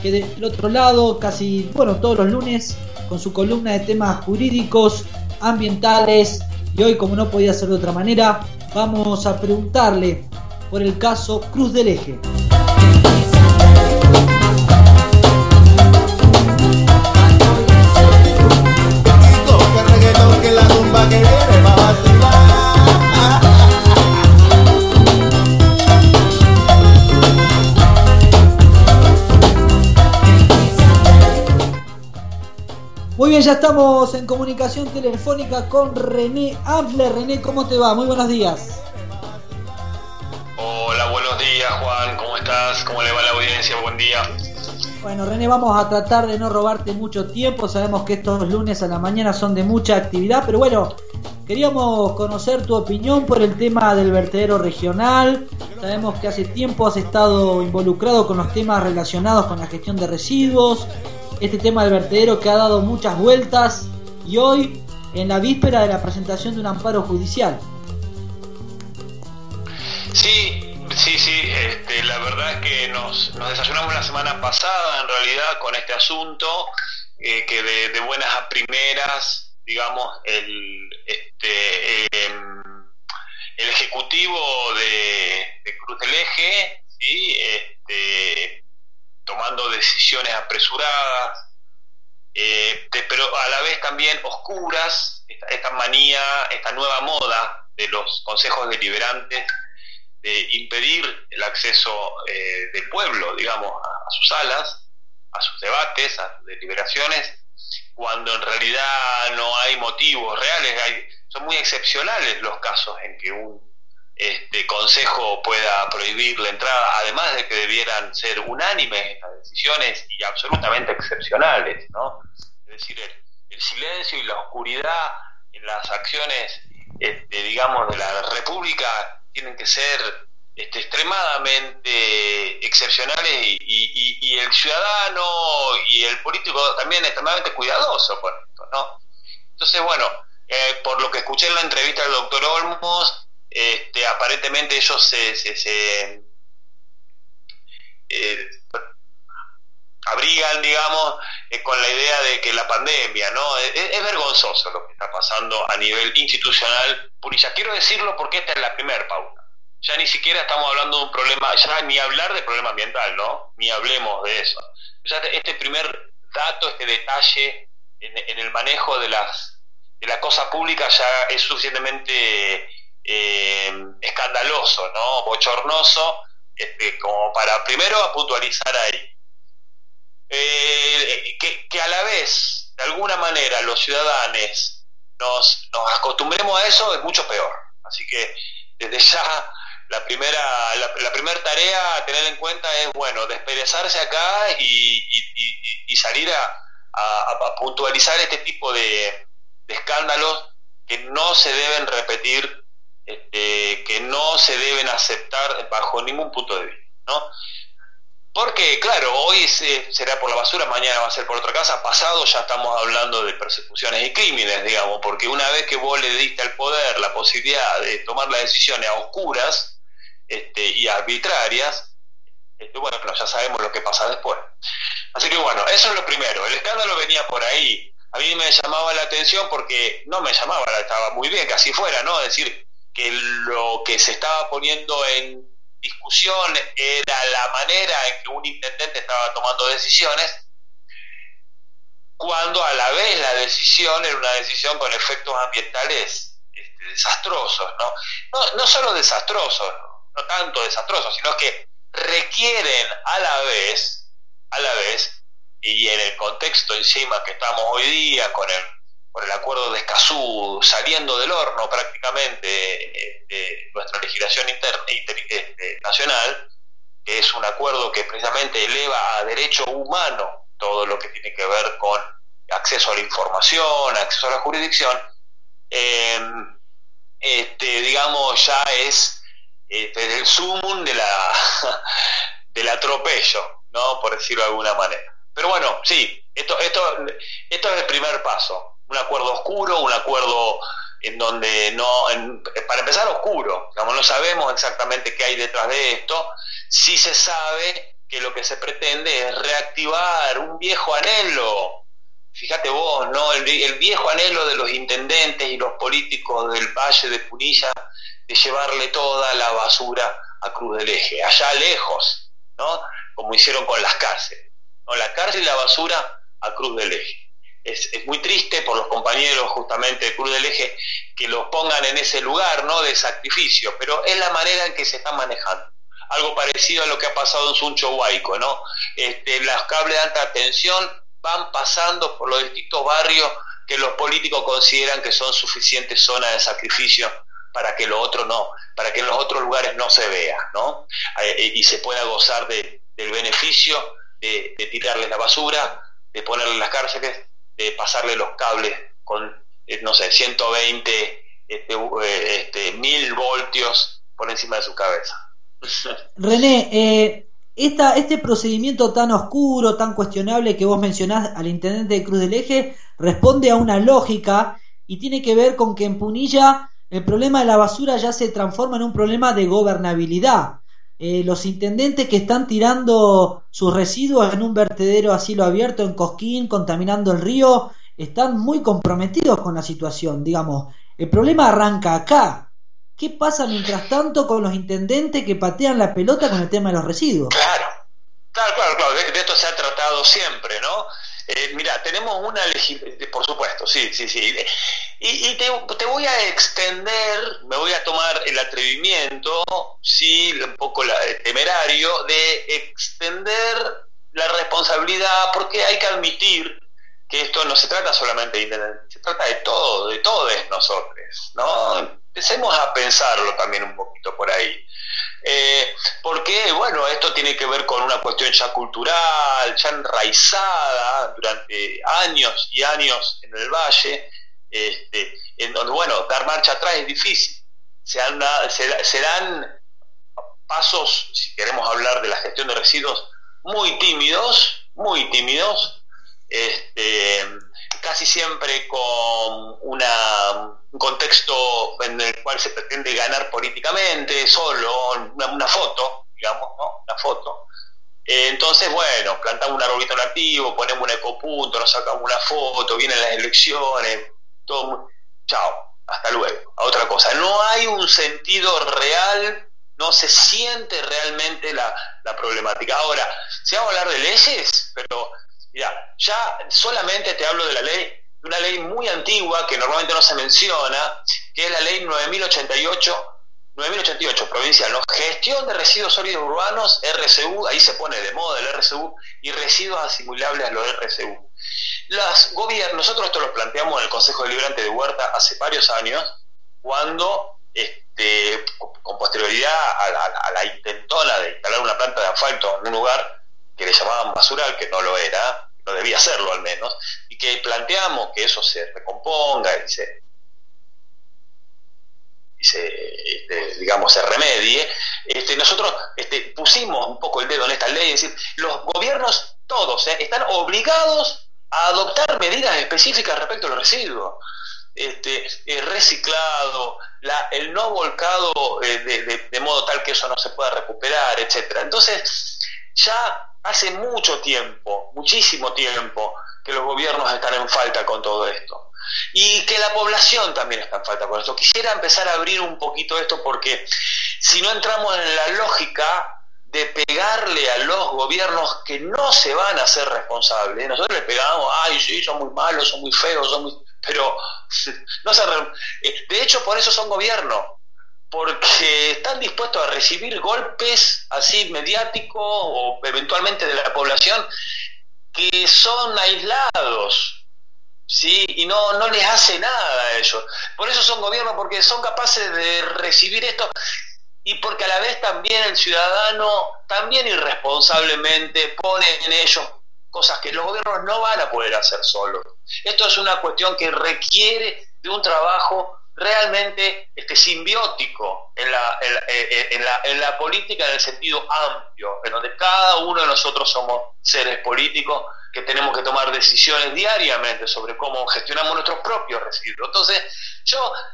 que del otro lado, casi, bueno, todos los lunes, con su columna de temas jurídicos, ambientales, y hoy, como no podía ser de otra manera, vamos a preguntarle por el caso Cruz del Eje. Muy bien, ya estamos en comunicación telefónica con René Ampler. René, ¿cómo te va? Muy buenos días. Hola, buenos días, Juan. ¿Cómo estás? ¿Cómo le va a la audiencia? Buen día. Bueno, René, vamos a tratar de no robarte mucho tiempo. Sabemos que estos lunes a la mañana son de mucha actividad, pero bueno, queríamos conocer tu opinión por el tema del vertedero regional. Sabemos que hace tiempo has estado involucrado con los temas relacionados con la gestión de residuos. Este tema del vertedero que ha dado muchas vueltas y hoy, en la víspera de la presentación de un amparo judicial. Sí, la verdad es que nos desayunamos la semana pasada en realidad con este asunto, que de buenas a primeras, digamos, el ejecutivo de Cruz del Eje, ¿sí? Tomando decisiones apresuradas, pero a la vez también oscuras, esta manía, esta nueva moda de los consejos deliberantes de impedir el acceso del pueblo, digamos, a sus salas, a sus debates, a sus deliberaciones, cuando en realidad no hay motivos reales. Son muy excepcionales los casos en que un consejo pueda prohibir la entrada, además de que debieran ser unánimes estas decisiones y absolutamente excepcionales, ¿no? Es decir, el silencio y la oscuridad en las acciones, digamos, de la República tienen que ser extremadamente excepcionales y el ciudadano y el político también extremadamente cuidadoso con esto, ¿no? Entonces, bueno, por lo que escuché en la entrevista del doctor Olmos, aparentemente ellos se abrigan, digamos, con la idea de que la pandemia, ¿no? Es vergonzoso lo que está pasando a nivel institucional. Ya quiero decirlo porque esta es la primera pauta. Ya ni siquiera estamos hablando de un problema, ya ni hablar de problema ambiental, ¿no? Ni hablemos de eso. Ya este primer dato, este detalle en el manejo de la cosa pública ya es suficientemente escandaloso, ¿no? Bochornoso, como para primero puntualizar ahí. Que a la vez, de alguna manera, los ciudadanos nos acostumbremos a eso es mucho peor. Así que desde ya la primera tarea a tener en cuenta es, bueno, desperezarse acá y salir a puntualizar este tipo de escándalos que no se deben repetir, que no se deben aceptar bajo ningún punto de vista, ¿no? Porque, claro, hoy será por la basura, mañana va a ser por otra casa, pasado ya estamos hablando de persecuciones y crímenes, digamos, porque una vez que vos le diste al poder la posibilidad de tomar las decisiones a oscuras y arbitrarias, bueno, ya sabemos lo que pasa después. Así que bueno, eso es lo primero. El escándalo venía por ahí. A mí me llamaba la atención porque no me llamaba, estaba muy bien que así fuera, ¿no? Es decir, que lo que se estaba poniendo en discusión era la manera en que un intendente estaba tomando decisiones, cuando a la vez la decisión era una decisión con efectos ambientales desastrosos, ¿no? No solo desastrosos, no tanto desastrosos, sino que requieren a la vez, y en el contexto encima que estamos hoy día con el acuerdo de Escazú saliendo del horno prácticamente de nuestra legislación nacional, que es un acuerdo que precisamente eleva a derecho humano todo lo que tiene que ver con acceso a la información, acceso a la jurisdicción, digamos, ya es el sumum del atropello, ¿no? Por decirlo de alguna manera. Pero bueno, sí, esto es el primer paso. Un acuerdo oscuro, un acuerdo en donde para empezar oscuro, digamos, no sabemos exactamente qué hay detrás de esto. Sí se sabe que lo que se pretende es reactivar un viejo anhelo. Fíjate vos, ¿no? El viejo anhelo de los intendentes y los políticos del Valle de Punilla de llevarle toda la basura a Cruz del Eje, allá lejos, ¿no? Como hicieron con las cárceles, ¿no? La cárcel y la basura a Cruz del Eje. Es muy triste por los compañeros justamente de Cruz del Eje que los pongan en ese lugar, ¿no?, de sacrificio, pero es la manera en que se están manejando. Algo parecido a lo que ha pasado en Suncho Huayco, ¿no? Los cables de alta tensión van pasando por los distintos barrios que los políticos consideran que son suficientes zonas de sacrificio para que lo otro no, para que en los otros lugares no se vea, ¿no? Y se pueda gozar del beneficio de tirarles la basura, de ponerle las cárceles, de pasarle los cables con, no sé, 120, 1000 voltios por encima de su cabeza. René, este procedimiento tan oscuro, tan cuestionable que vos mencionás al intendente de Cruz del Eje responde a una lógica y tiene que ver con que en Punilla el problema de la basura ya se transforma en un problema de gobernabilidad. Los intendentes que están tirando sus residuos en un vertedero a cielo abierto en Cosquín, contaminando el río, están muy comprometidos con la situación, digamos. El problema arranca acá. ¿Qué pasa mientras tanto con los intendentes que patean la pelota con el tema de los residuos? Claro. De esto se ha tratado siempre, ¿no? Mira, tenemos una legislación, por supuesto, sí. Y te voy a extender, me voy a tomar el atrevimiento, sí, un poco temerario, de extender la responsabilidad, porque hay que admitir que esto no se trata solamente de intendentes, se trata de todos nosotros, ¿no? Empecemos a pensarlo también un poquito por ahí. Porque, bueno, esto tiene que ver con una cuestión ya cultural, ya enraizada durante años y años en el Valle, en donde, bueno, dar marcha atrás es difícil. Se dan pasos, si queremos hablar de la gestión de residuos, muy tímidos, casi siempre con un contexto en el cual se pretende ganar políticamente, solo una foto, digamos, ¿no? Una foto. Entonces, bueno, plantamos un arbolito nativo, ponemos un ecopunto, nos sacamos una foto, vienen las elecciones, todo, chao, hasta luego, a otra cosa. No hay un sentido real, no se siente realmente la problemática. Ahora, si vamos a hablar de leyes, pero mira, ya solamente te hablo de la ley, de una ley muy antigua que normalmente no se menciona, que es la ley 9088 provincial, ¿no? Gestión de residuos sólidos urbanos, RCU, ahí se pone de moda el RCU, y residuos asimilables a los RCU. Nosotros esto lo planteamos en el Consejo Deliberante de Huerta hace varios años, cuando con posterioridad a la intentona de instalar una planta de asfalto en un lugar que le llamaban basural, que no lo era, no debía serlo al menos, y que planteamos que eso se recomponga y digamos, se remedie. Nosotros pusimos un poco el dedo en esta ley, es decir, los gobiernos todos están obligados a adoptar medidas específicas respecto a los residuos. El reciclado, el no volcado de modo tal que eso no se pueda recuperar, etcétera. Entonces, ya hace muchísimo tiempo, que los gobiernos están en falta con todo esto. Y que la población también está en falta con esto. Quisiera empezar a abrir un poquito esto, porque si no entramos en la lógica de pegarle a los gobiernos que no se van a hacer responsables, nosotros les pegamos, ay, sí, son muy malos, son muy feos, pero no de hecho por eso son gobiernos, porque están dispuestos a recibir golpes así mediáticos o eventualmente de la población que son aislados, ¿sí? Y no les hace nada a ellos. Por eso son gobiernos, porque son capaces de recibir esto, y porque a la vez también el ciudadano, también irresponsablemente, pone en ellos cosas que los gobiernos no van a poder hacer solos. Esto es una cuestión que requiere de un trabajo realmente simbiótico en la política, en el sentido amplio, en donde cada uno de nosotros somos seres políticos que tenemos que tomar decisiones diariamente sobre cómo gestionamos nuestros propios residuos. Entonces,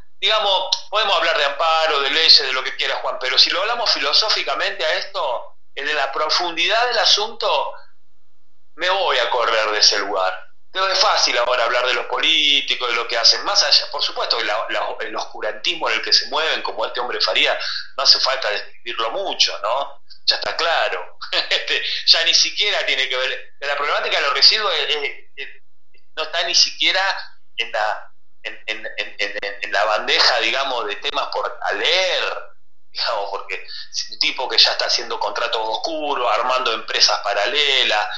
digamos, podemos hablar de amparo, de leyes, de lo que quiera, Juan, pero si lo hablamos filosóficamente a esto, en la profundidad del asunto, me voy a correr de ese lugar. Pero es fácil ahora hablar de los políticos, de lo que hacen, más allá, por supuesto, el oscurantismo en el que se mueven, como este hombre Faría, no hace falta describirlo mucho, ¿no? Ya está claro. Ya ni siquiera tiene que ver, la problemática de los residuos no está ni siquiera en la bandeja, digamos, de temas a leer, digamos, porque es un tipo que ya está haciendo contratos oscuros, armando empresas paralelas,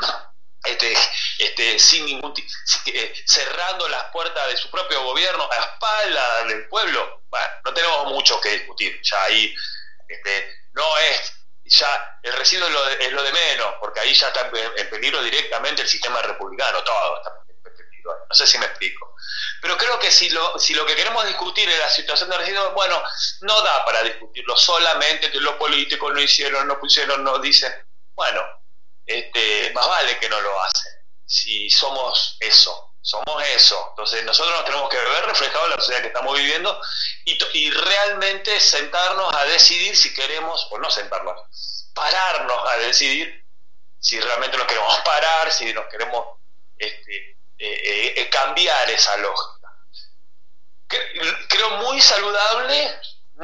sin ningún cerrando las puertas de su propio gobierno a espaldas del pueblo. Bueno, no tenemos mucho que discutir, ya ahí no es, ya el residuo es lo de menos, porque ahí ya está en peligro directamente el sistema republicano, todo está en peligro, no sé si me explico. Pero creo que si lo que queremos discutir es la situación de residuos, bueno, no da para discutirlo solamente que los políticos no hicieron, no pusieron, no dicen. Bueno, más vale que no lo hacen. Si somos eso. Entonces nosotros nos tenemos que ver reflejados en la sociedad que estamos viviendo y realmente sentarnos a decidir si queremos, o no sentarnos, pararnos a decidir si realmente nos queremos parar, si nos queremos cambiar esa lógica. Creo muy saludable,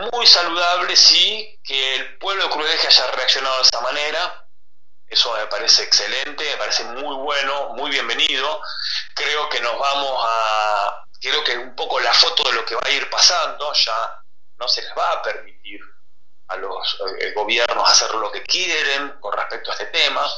sí, que el pueblo de Cruz del Eje haya reaccionado de esa manera. Eso me parece excelente, me parece muy bueno, muy bienvenido. Creo que creo que un poco la foto de lo que va a ir pasando, ya no se les va a permitir a los gobiernos hacer lo que quieren con respecto a este tema.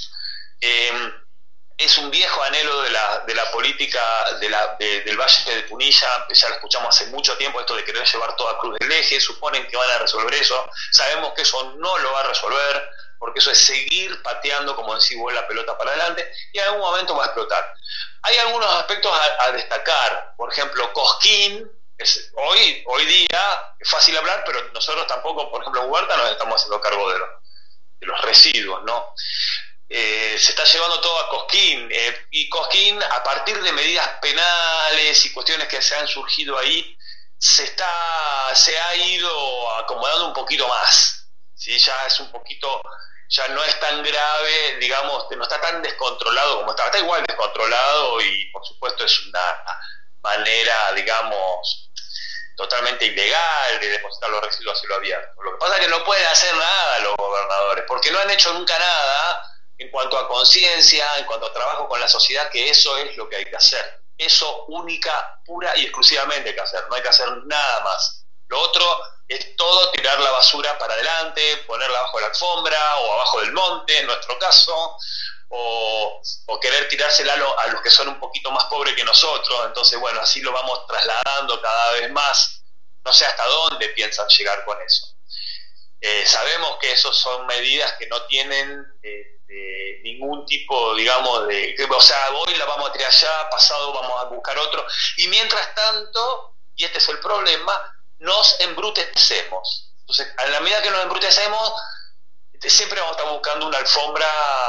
Es un viejo anhelo de la política del Valle de Punilla, ya lo escuchamos hace mucho tiempo, esto de querer llevar toda Cruz del Eje. Suponen que van a resolver eso, sabemos que eso no lo va a resolver, porque eso es seguir pateando, como decís vos, la pelota para adelante, y en algún momento va a explotar. Hay algunos aspectos a destacar, por ejemplo, Cosquín, hoy día es fácil hablar, pero nosotros tampoco, por ejemplo, en Huerta nos estamos haciendo cargo de los residuos, ¿no? Se está llevando todo a Cosquín, y Cosquín, a partir de medidas penales y cuestiones que se han surgido ahí, se ha ido acomodando un poquito más, ¿sí? Ya es un poquito, ya no es tan grave, digamos, no está tan descontrolado como estaba, está igual descontrolado, y por supuesto es una manera, digamos, totalmente ilegal de depositar los residuos a cielo abierto. Lo que pasa es que no pueden hacer nada los gobernadores, porque no han hecho nunca nada en cuanto a conciencia, en cuanto a trabajo con la sociedad, que eso es lo que hay que hacer. Eso única, pura y exclusivamente hay que hacer, no hay que hacer nada más. Lo otro es todo tirar la basura para adelante, ponerla abajo de la alfombra o abajo del monte, en nuestro caso, o querer tirársela a los que son un poquito más pobres que nosotros. Entonces, bueno, así lo vamos trasladando cada vez más. No sé hasta dónde piensan llegar con eso. Sabemos que esas son medidas que no tienen ningún tipo, digamos, o sea, hoy la vamos a tirar allá, pasado vamos a buscar otro, y mientras tanto, y este es el problema, nos embrutecemos. Entonces, a la medida que nos embrutecemos, siempre vamos a estar buscando una alfombra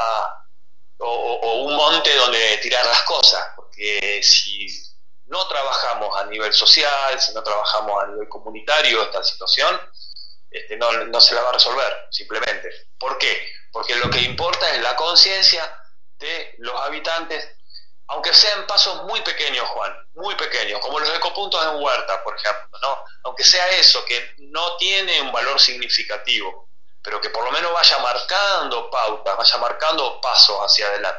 o un monte donde tirar las cosas, porque si no trabajamos a nivel social, si no trabajamos a nivel comunitario esta situación, no se la va a resolver, simplemente. ¿Por qué? Porque lo que importa es la conciencia de los habitantes, aunque sean pasos muy pequeños, Juan, muy pequeños, como los ecopuntos en Huerta, por ejemplo, ¿no? Aunque sea eso, que no tiene un valor significativo, pero que por lo menos vaya marcando pautas, vaya marcando pasos hacia adelante.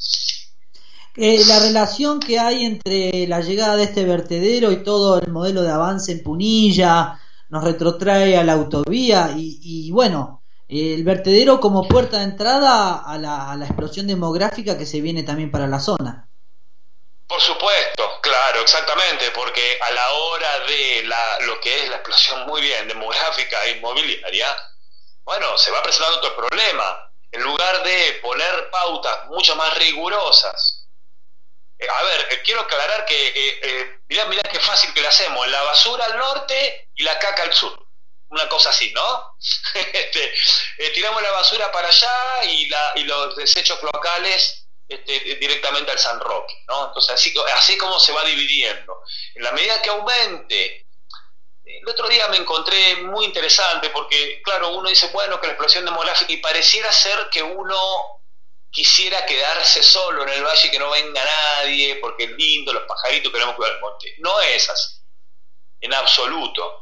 La relación que hay entre la llegada de este vertedero y todo el modelo de avance en Punilla nos retrotrae a la autovía y bueno, el vertedero como puerta de entrada a la explosión demográfica que se viene también para la zona. Por supuesto, claro, exactamente, porque a la hora de lo que es la explosión muy bien demográfica e inmobiliaria, bueno, se va presentando otro problema. En lugar de poner pautas mucho más rigurosas, a ver, quiero aclarar que mirá qué fácil que le hacemos, la basura al norte y la caca al sur, una cosa así, ¿no? Tiramos la basura para allá y los desechos locales directamente al San Roque, ¿no? Entonces así como se va dividiendo. En la medida que aumente el otro día me encontré muy interesante porque, claro, uno dice, bueno, que la explosión demográfica, y pareciera ser que uno quisiera quedarse solo en el valle y que no venga nadie, porque es lindo, los pajaritos, queremos cuidar el monte. No es así, en absoluto.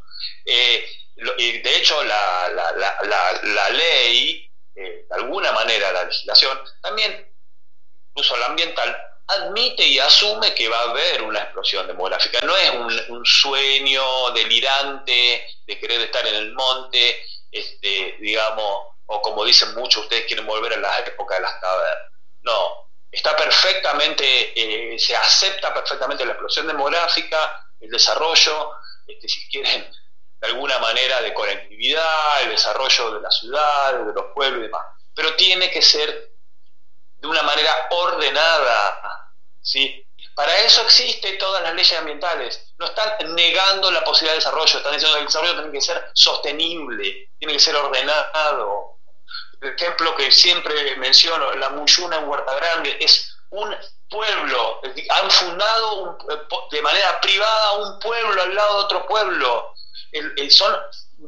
De hecho, la ley, de alguna manera la legislación, también, incluso la ambiental, admite y asume que va a haber una explosión demográfica. No es un sueño delirante de querer estar en el monte, digamos, o como dicen muchos, ustedes quieren volver a la época de las cavernas. No, está perfectamente, se acepta perfectamente la explosión demográfica, el desarrollo, si quieren, de alguna manera de conectividad, el desarrollo de las ciudades, de los pueblos y demás. Pero tiene que ser de una manera ordenada, ¿sí? Para eso existen todas las leyes ambientales. No están negando la posibilidad de desarrollo, están diciendo que el desarrollo tiene que ser sostenible, tiene que ser ordenado. El ejemplo que siempre menciono, la Muyuna en Huerta Grande, es un pueblo, han fundado de manera privada un pueblo al lado de otro pueblo. Son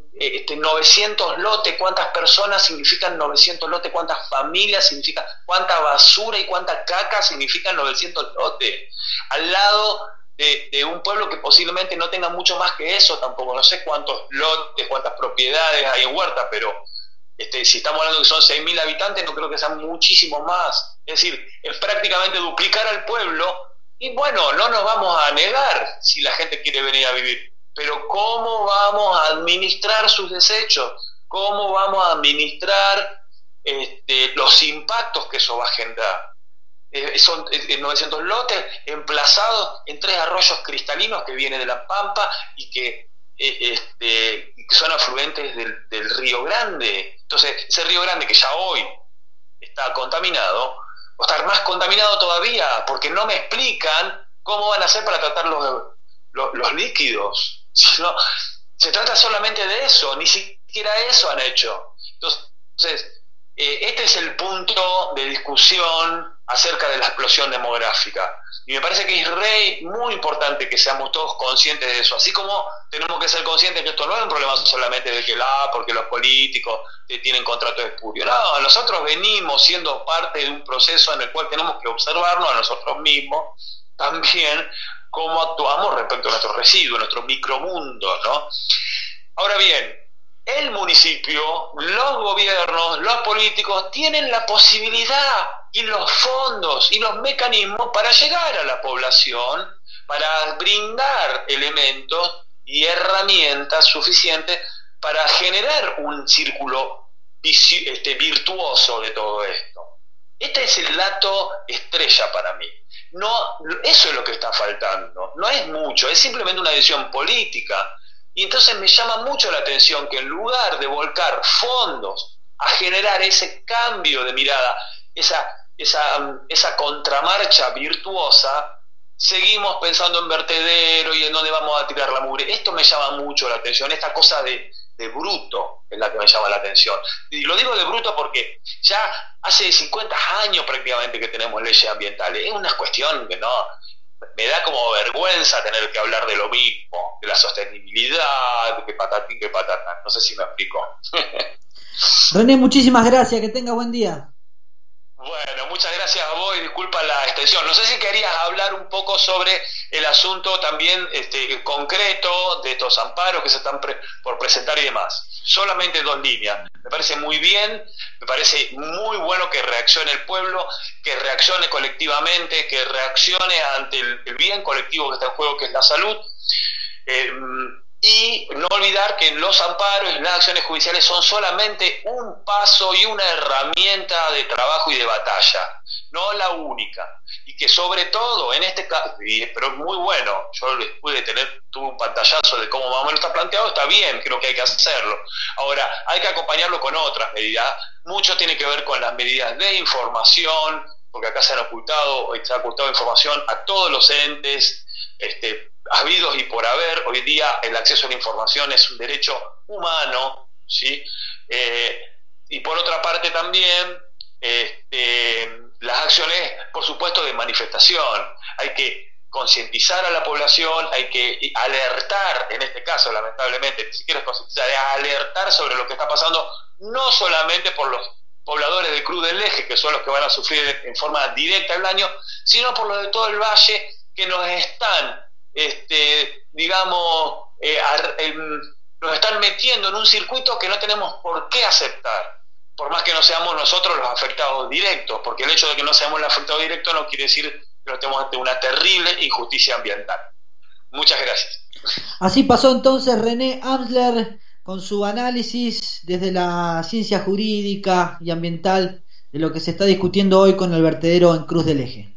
900 lotes, cuántas personas significan 900 lotes, cuántas familias significan, cuánta basura y cuánta caca significan 900 lotes, al lado de un pueblo que posiblemente no tenga mucho más que eso tampoco. No sé cuántos lotes, cuántas propiedades hay en Huerta, pero si estamos hablando que son 6.000 habitantes, no creo que sean muchísimos más. Es decir, es prácticamente duplicar al pueblo, y bueno, no nos vamos a negar si la gente quiere venir a vivir, pero ¿cómo vamos a administrar sus desechos? ¿Cómo vamos a administrar los impactos que eso va a generar? Son 900 lotes emplazados en 3 arroyos cristalinos que vienen de la Pampa y que son afluentes del Río Grande. Entonces, ese Río Grande, que ya hoy está contaminado, va a estar más contaminado todavía, porque no me explican cómo van a hacer para tratar los líquidos. No, se trata solamente de eso, ni siquiera eso han hecho. Entonces, este es el punto de discusión acerca de la explosión demográfica. Y me parece que es muy importante que seamos todos conscientes de eso. Así como tenemos que ser conscientes que esto no es un problema solamente de que porque los políticos tienen contratos espurios. No, nosotros venimos siendo parte de un proceso en el cual tenemos que observarnos a nosotros mismos también cómo actuamos respecto a nuestros residuos, nuestro micromundo, ¿no? Ahora bien, el municipio, los gobiernos, los políticos tienen la posibilidad y los fondos y los mecanismos para llegar a la población, para brindar elementos y herramientas suficientes para generar un círculo virtuoso de todo esto. Este es el dato estrella para mí. No, eso es lo que está faltando. No es mucho, es simplemente una decisión política. Y entonces me llama mucho la atención que en lugar de volcar fondos a generar ese cambio de mirada, esa contramarcha virtuosa, seguimos pensando en vertedero y en dónde vamos a tirar la mugre. Esto me llama mucho la atención, esta cosa de bruto es la que me llama la atención. Y lo digo de bruto porque ya hace 50 años prácticamente que tenemos leyes ambientales. Es una cuestión que no... Me da como vergüenza tener que hablar de lo mismo, de la sostenibilidad, de que patatín, que patatán. No sé si me explico. René, muchísimas gracias, que tenga buen día. Bueno, muchas gracias a vos y disculpa la extensión. No sé si querías hablar un poco sobre el asunto también concreto de estos amparos que se están por presentar y demás. Solamente 2 líneas. Me parece muy bien, me parece muy bueno que reaccione el pueblo, que reaccione colectivamente, que reaccione ante el bien colectivo que está en juego, que es la salud. Y no olvidar que los amparos y las acciones judiciales son solamente un paso y una herramienta de trabajo y de batalla, no la única. Y que sobre todo, en este caso, pero es muy bueno, yo tuve un pantallazo de cómo más o menos está planteado, está bien, creo que hay que hacerlo. Ahora, hay que acompañarlo con otras medidas. Mucho tiene que ver con las medidas de información, porque acá se ha ocultado información a todos los entes, habidos y por haber. Hoy día el acceso a la información es un derecho humano, ¿sí? Y por otra parte también las acciones, por supuesto, de manifestación. Hay que concientizar a la población, hay que alertar, en este caso lamentablemente, ni siquiera es concientizar, es alertar sobre lo que está pasando, no solamente por los pobladores de Cruz del Eje, que son los que van a sufrir en forma directa el daño, sino por los de todo el valle que nos están, nos están metiendo en un circuito que no tenemos por qué aceptar, por más que no seamos nosotros los afectados directos, porque el hecho de que no seamos los afectados directos no quiere decir que no estemos ante una terrible injusticia ambiental. Muchas gracias. Así pasó entonces René Amsler con su análisis desde la ciencia jurídica y ambiental de lo que se está discutiendo hoy con el vertedero en Cruz del Eje.